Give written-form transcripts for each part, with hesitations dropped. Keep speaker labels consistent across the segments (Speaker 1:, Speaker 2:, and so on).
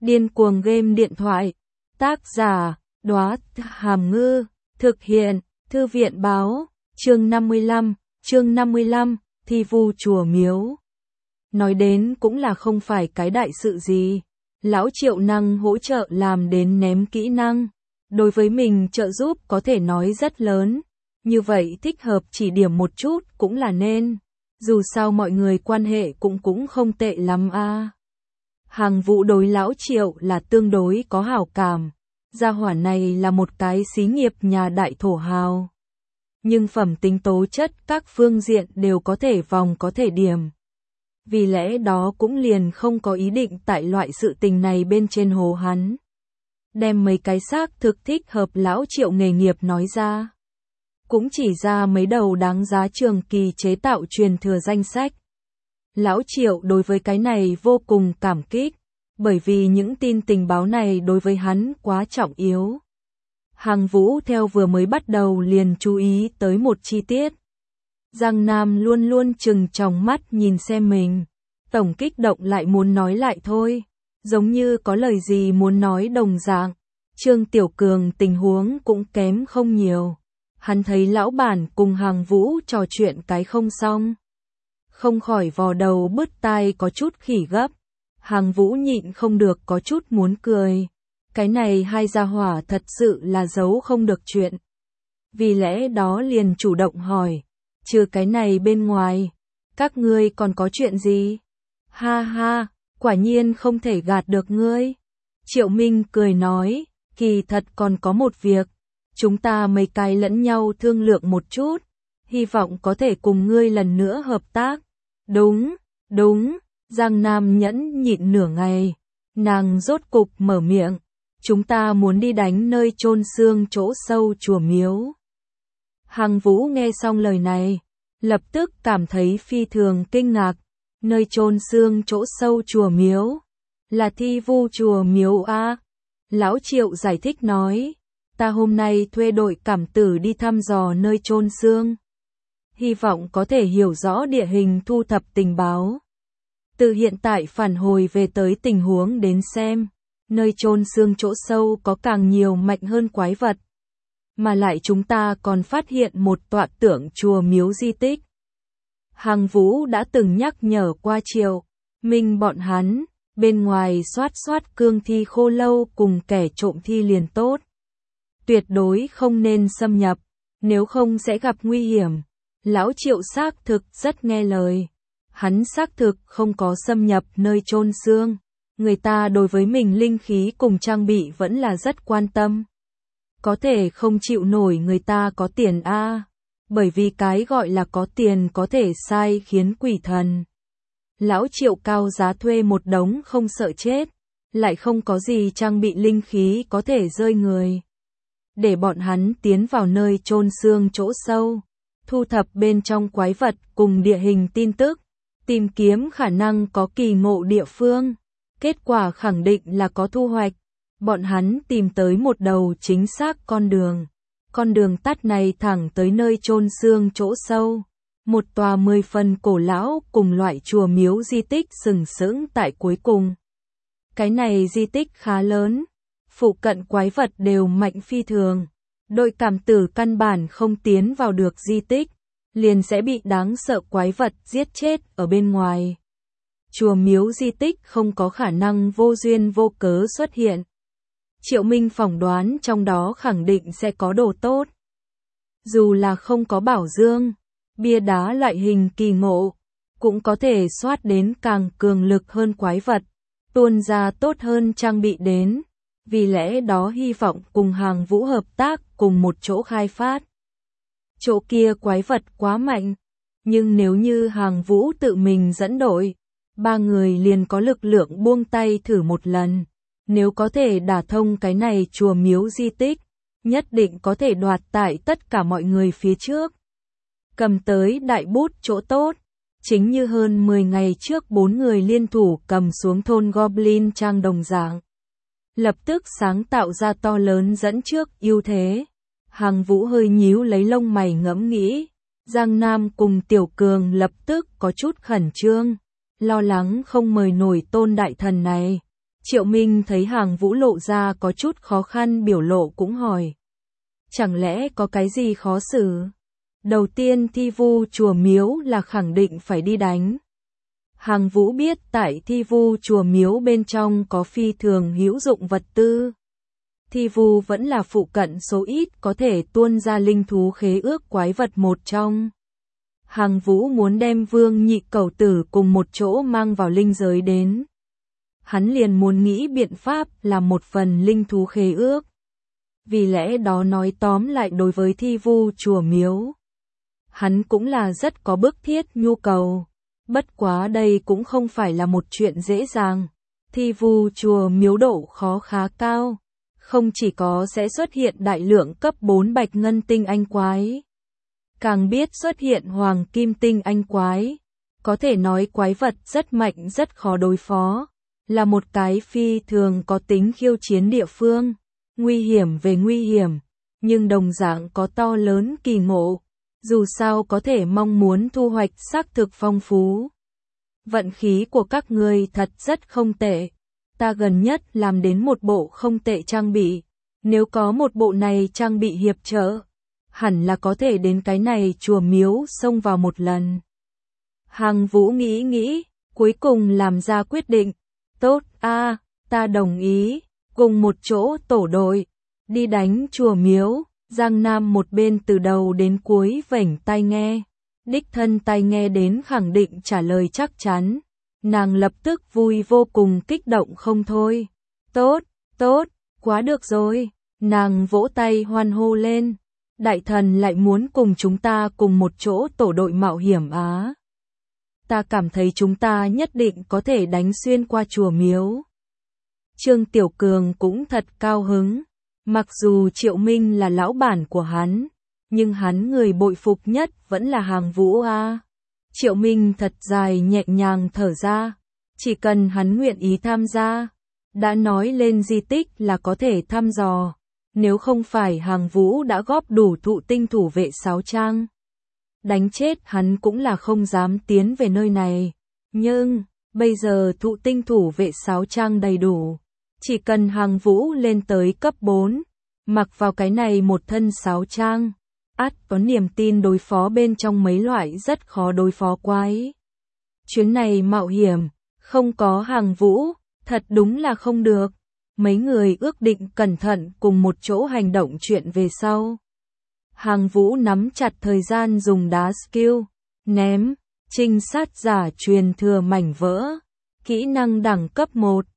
Speaker 1: Điên cuồng game điện thoại. Tác giả, Đóa Hàm Ngư. Thực hiện, Thư viện báo. Chương 55, thi vu chùa miếu. Nói đến cũng là không phải cái đại sự gì. Lão Triệu năng hỗ trợ làm đến ném kỹ năng. Đối với mình trợ giúp có thể nói rất lớn. Như vậy thích hợp chỉ điểm một chút cũng là nên. Dù sao mọi người quan hệ cũng không tệ lắm a. Hàng Vũ đối Lão Triệu là tương đối có hảo cảm. Gia hỏa này là một cái xí nghiệp nhà đại thổ hào. Nhưng phẩm tính tố chất các phương diện đều có thể vòng có thể điểm. Vì lẽ đó cũng liền không có ý định tại loại sự tình này bên trên hồ hắn. Đem mấy cái xác thực thích hợp Lão Triệu nghề nghiệp nói ra. Cũng chỉ ra mấy đầu đáng giá trường kỳ chế tạo truyền thừa danh sách. Lão Triệu đối với cái này vô cùng cảm kích, bởi vì những tin tình báo này đối với hắn quá trọng yếu. Hàng Vũ theo vừa mới bắt đầu liền chú ý tới một chi tiết. Giang Nam luôn luôn trừng tròng mắt nhìn xem mình. Tổng kích động lại muốn nói lại thôi. Giống như có lời gì muốn nói đồng dạng. Trương Tiểu Cường tình huống cũng kém không nhiều. Hắn thấy lão bản cùng Hàng Vũ trò chuyện cái không xong. Không khỏi vò đầu bứt tai có chút khỉ gấp. Hàng Vũ nhịn không được có chút muốn cười. Cái này hai gia hỏa thật sự là giấu không được chuyện. Vì lẽ đó liền chủ động hỏi. Trừ cái này bên ngoài, các ngươi còn có chuyện gì? Ha ha, quả nhiên không thể gạt được ngươi. Triệu Minh cười nói, kỳ thật còn có một việc. Chúng ta mấy cái lẫn nhau thương lượng một chút. Hy vọng có thể cùng ngươi lần nữa hợp tác. Đúng, Giang Nam nhẫn nhịn nửa ngày. Nàng rốt cục mở miệng. Chúng ta muốn đi đánh nơi chôn xương chỗ sâu chùa miếu. Hàng Vũ nghe xong lời này, lập tức cảm thấy phi thường kinh ngạc. Nơi chôn xương chỗ sâu chùa miếu, là thi vu chùa miếu a. Lão Triệu giải thích nói, ta hôm nay thuê đội cảm tử đi thăm dò nơi chôn xương. Hy vọng có thể hiểu rõ địa hình thu thập tình báo. Từ hiện tại phản hồi về tới tình huống đến xem, nơi chôn xương chỗ sâu có càng nhiều mạnh hơn quái vật. Mà lại chúng ta còn phát hiện một tọa tượng chùa miếu di tích. Hàng Vũ đã từng nhắc nhở qua Triệu Minh bọn hắn, bên ngoài soát cương thi khô lâu cùng kẻ trộm thi liền tốt. Tuyệt đối không nên xâm nhập, nếu không sẽ gặp nguy hiểm. Lão Triệu xác thực rất nghe lời. Hắn xác thực không có xâm nhập nơi chôn xương. Người ta đối với mình linh khí cùng trang bị vẫn là rất quan tâm. Có thể không chịu nổi người ta có tiền a. Bởi vì cái gọi là có tiền có thể sai khiến quỷ thần. Lão Triệu cao giá thuê một đống không sợ chết, lại không có gì trang bị linh khí có thể rơi người. Để bọn hắn tiến vào nơi chôn xương chỗ sâu, thu thập bên trong quái vật cùng địa hình tin tức, tìm kiếm khả năng có kỳ ngộ địa phương. Kết quả khẳng định là có thu hoạch. Bọn hắn tìm tới một đầu chính xác con đường. Con đường tắt này thẳng tới nơi chôn xương chỗ sâu. Một tòa 10 phần cổ lão cùng loại chùa miếu di tích sừng sững tại cuối cùng. Cái này di tích khá lớn. Phụ cận quái vật đều mạnh phi thường. Đội cảm tử căn bản không tiến vào được di tích. Liền sẽ bị đáng sợ quái vật giết chết ở bên ngoài. Chùa miếu di tích không có khả năng vô duyên vô cớ xuất hiện. Triệu Minh phỏng đoán trong đó khẳng định sẽ có đồ tốt. Dù là không có bảo dương, bia đá loại hình kỳ ngộ, cũng có thể soát đến càng cường lực hơn quái vật, tuôn ra tốt hơn trang bị đến. Vì lẽ đó hy vọng cùng Hàng Vũ hợp tác cùng một chỗ khai phát. Chỗ kia quái vật quá mạnh, nhưng nếu như Hàng Vũ tự mình dẫn đội, ba người liền có lực lượng buông tay thử một lần. Nếu có thể đả thông cái này chùa miếu di tích, nhất định có thể đoạt tại tất cả mọi người phía trước. Cầm tới đại bút chỗ tốt, chính như hơn 10 ngày trước 4 người liên thủ cầm xuống thôn Goblin Trang đồng dạng. Lập tức sáng tạo ra to lớn dẫn trước ưu thế. Hàng Vũ hơi nhíu lấy lông mày ngẫm nghĩ. Giang Nam cùng Tiểu Cường lập tức có chút khẩn trương, lo lắng không mời nổi tôn đại thần này. Triệu Minh thấy Hàng Vũ lộ ra có chút khó khăn biểu lộ cũng hỏi. Chẳng lẽ có cái gì khó xử? Đầu tiên Thi Vu chùa miếu là khẳng định phải đi đánh. Hàng Vũ biết tại Thi Vu chùa miếu bên trong có phi thường hữu dụng vật tư. Thi Vu vẫn là phụ cận số ít có thể tuôn ra linh thú khế ước quái vật một trong. Hàng Vũ muốn đem Vương Nhị Cẩu Tử cùng một chỗ mang vào linh giới đến. Hắn liền muốn nghĩ biện pháp làm một phần linh thú khế ước. Vì lẽ đó nói tóm lại đối với Thi Vu chùa miếu, hắn cũng là rất có bức thiết nhu cầu. Bất quá đây cũng không phải là một chuyện dễ dàng. Thi Vu chùa miếu độ khó khá cao. Không chỉ có sẽ xuất hiện đại lượng cấp 4 bạch ngân tinh anh quái, càng biết xuất hiện hoàng kim tinh anh quái. Có thể nói quái vật rất mạnh rất khó đối phó. Là một cái phi thường có tính khiêu chiến địa phương. Nguy hiểm về nguy hiểm, nhưng đồng dạng có to lớn kỳ ngộ. Dù sao có thể mong muốn thu hoạch xác thực phong phú. Vận khí của các ngươi thật rất không tệ. Ta gần nhất làm đến một bộ không tệ trang bị. Nếu có một bộ này trang bị hiệp trợ, hẳn là có thể đến cái này chùa miếu xông vào một lần. Hàng Vũ nghĩ, cuối cùng làm ra quyết định. Tốt a, ta đồng ý, cùng một chỗ tổ đội, đi đánh chùa miếu. Giang Nam một bên từ đầu đến cuối vểnh tai nghe, đích thân tai nghe đến khẳng định trả lời chắc chắn. Nàng lập tức vui vô cùng kích động không thôi. Tốt, tốt, quá được rồi. Nàng vỗ tay hoan hô lên. Đại thần lại muốn cùng chúng ta cùng một chỗ tổ đội mạo hiểm á. Ta cảm thấy chúng ta nhất định có thể đánh xuyên qua chùa miếu. Trương Tiểu Cường cũng thật cao hứng. Mặc dù Triệu Minh là lão bản của hắn, nhưng hắn người bội phục nhất vẫn là Hàng Vũ a. Triệu Minh thật dài nhẹ nhàng thở ra. Chỉ cần hắn nguyện ý tham gia, đã nói lên di tích là có thể thăm dò. Nếu không phải Hàng Vũ đã góp đủ thụ tinh thủ vệ 6 trang, đánh chết hắn cũng là không dám tiến về nơi này. Nhưng, bây giờ thụ tinh thủ vệ 6 trang đầy đủ. Chỉ cần Hàng Vũ lên tới cấp 4, mặc vào cái này một thân 6 trang, ắt có niềm tin đối phó bên trong mấy loại rất khó đối phó quái. Chuyến này mạo hiểm, không có Hàng Vũ, thật đúng là không được. Mấy người ước định cẩn thận cùng một chỗ hành động chuyện về sau. Hàng Vũ nắm chặt thời gian dùng đá skill, ném, trinh sát giả truyền thừa mảnh vỡ, kỹ năng đẳng cấp 1,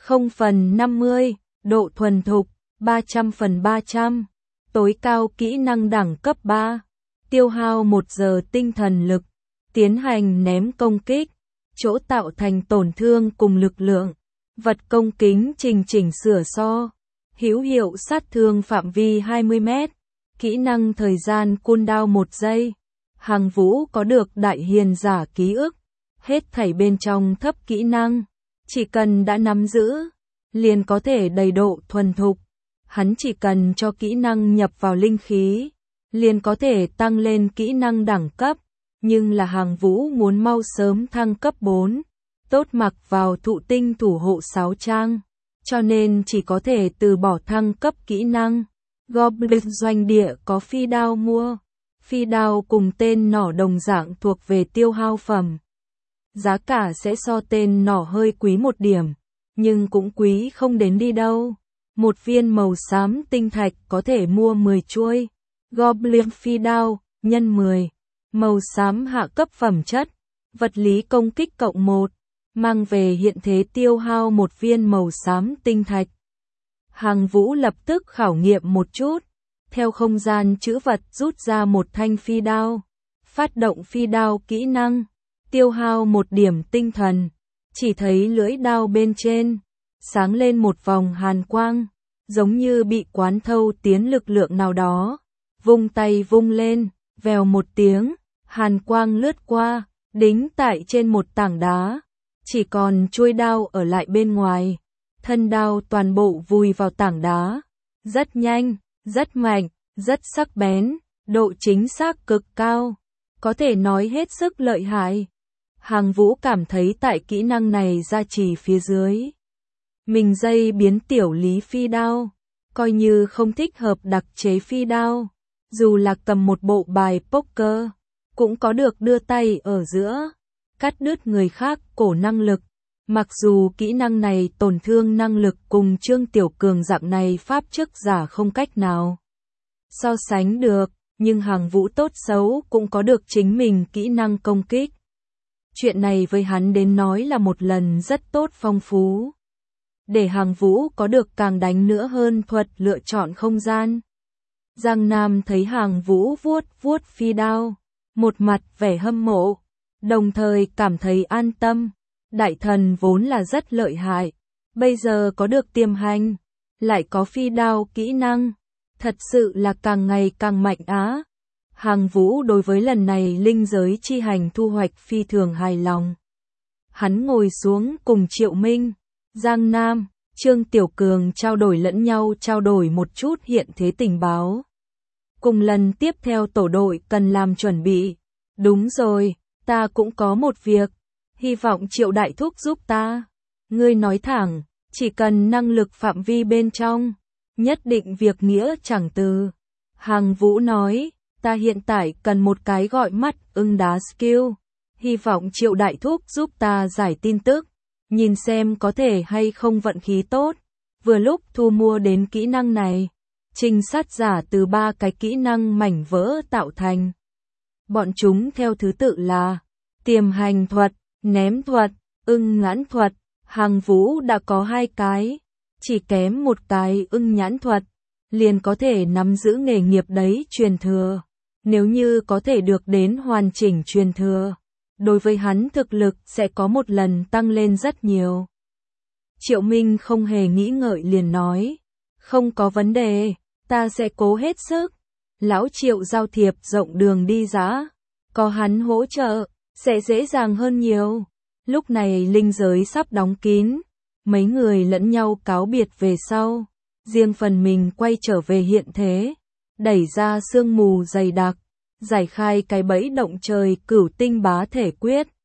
Speaker 1: 0/50, độ thuần thục, 300/300, tối cao kỹ năng đẳng cấp 3, tiêu hao 1 giờ tinh thần lực, tiến hành ném công kích, chỗ tạo thành tổn thương cùng lực lượng, vật công kính chỉnh sửa so, hữu hiệu sát thương phạm vi 20 mét, kỹ năng thời gian cooldown 1 giây. Hàng Vũ có được đại hiền giả ký ức, hết thảy bên trong thấp kỹ năng, chỉ cần đã nắm giữ, liền có thể đầy độ thuần thục. Hắn chỉ cần cho kỹ năng nhập vào linh khí, liền có thể tăng lên kỹ năng đẳng cấp, nhưng là Hàng Vũ muốn mau sớm thăng cấp 4, tốt mặc vào thụ tinh thủ hộ 6 trang, cho nên chỉ có thể từ bỏ thăng cấp kỹ năng. Goblin doanh địa có phi đao mua, phi đao cùng tên nỏ đồng dạng thuộc về tiêu hao phẩm. Giá cả sẽ so tên nỏ hơi quý một điểm, nhưng cũng quý không đến đi đâu. Một viên màu xám tinh thạch có thể mua 10 chuôi. Goblin phi đao, nhân 10. Màu xám hạ cấp phẩm chất. Vật lý công kích cộng 1. Mang về hiện thế tiêu hao một viên màu xám tinh thạch. Hàng Vũ lập tức khảo nghiệm một chút. Theo không gian trữ vật rút ra một thanh phi đao. Phát động phi đao kỹ năng. Tiêu hao 1 điểm tinh thần. Chỉ thấy lưỡi đao bên trên sáng lên một vòng hàn quang, giống như bị quán thâu tiến lực lượng nào đó. Vung tay vung lên, vèo một tiếng, hàn quang lướt qua, đính tại trên một tảng đá. Chỉ còn chuôi đao ở lại bên ngoài. Thân đao toàn bộ vùi vào tảng đá. Rất nhanh, rất mạnh, rất sắc bén, độ chính xác cực cao. Có thể nói hết sức lợi hại. Hàng Vũ cảm thấy tại kỹ năng này gia trì phía dưới, Mình dây biến tiểu lý phi đao, coi như không thích hợp đặc chế phi đao, dù là cầm một bộ bài poker, cũng có được đưa tay ở giữa, cắt đứt người khác cổ năng lực. Mặc dù kỹ năng này tổn thương năng lực cùng Trương Tiểu Cường dạng này pháp chức giả không cách nào so sánh được, nhưng Hàng Vũ tốt xấu cũng có được chính mình kỹ năng công kích. Chuyện này với hắn đến nói là một lần rất tốt phong phú. Để Hàng Vũ có được càng đánh nữa hơn thuật lựa chọn không gian. Giang Nam thấy Hàng Vũ vuốt vuốt phi đao, một mặt vẻ hâm mộ, đồng thời cảm thấy an tâm. Đại thần vốn là rất lợi hại, bây giờ có được tiềm hành, lại có phi đao kỹ năng, thật sự là càng ngày càng mạnh á. Hàng Vũ đối với lần này linh giới chi hành thu hoạch phi thường hài lòng. Hắn ngồi xuống cùng Triệu Minh, Giang Nam, Trương Tiểu Cường trao đổi lẫn nhau, trao đổi một chút hiện thế tình báo. Cùng lần tiếp theo tổ đội cần làm chuẩn bị. Đúng rồi, ta cũng có một việc, hy vọng Triệu Đại Thúc giúp ta. Ngươi nói thẳng, chỉ cần năng lực phạm vi bên trong, nhất định việc nghĩa chẳng từ. Hàng Vũ nói, ta hiện tại cần một cái gọi mắt ưng đá skill, hy vọng Triệu Đại Thúc giúp ta giải tin tức, nhìn xem có thể hay không vận khí tốt. Vừa lúc thu mua đến kỹ năng này, trinh sát giả từ 3 cái kỹ năng mảnh vỡ tạo thành. Bọn chúng theo thứ tự là tiềm hành thuật, ném thuật, ưng nhãn thuật. Hàng Vũ đã có 2 cái, chỉ kém một cái ưng nhãn thuật, liền có thể nắm giữ nghề nghiệp đấy truyền thừa. Nếu như có thể được đến hoàn chỉnh truyền thừa, đối với hắn thực lực sẽ có một lần tăng lên rất nhiều. Triệu Minh không hề nghĩ ngợi liền nói, không có vấn đề, ta sẽ cố hết sức. Lão Triệu giao thiệp rộng đường đi dã, có hắn hỗ trợ, sẽ dễ dàng hơn nhiều. Lúc này linh giới sắp đóng kín, mấy người lẫn nhau cáo biệt về sau, riêng phần mình quay trở về hiện thế, đẩy ra sương mù dày đặc, giải khai cái bẫy động trời cửu tinh bá thể quyết.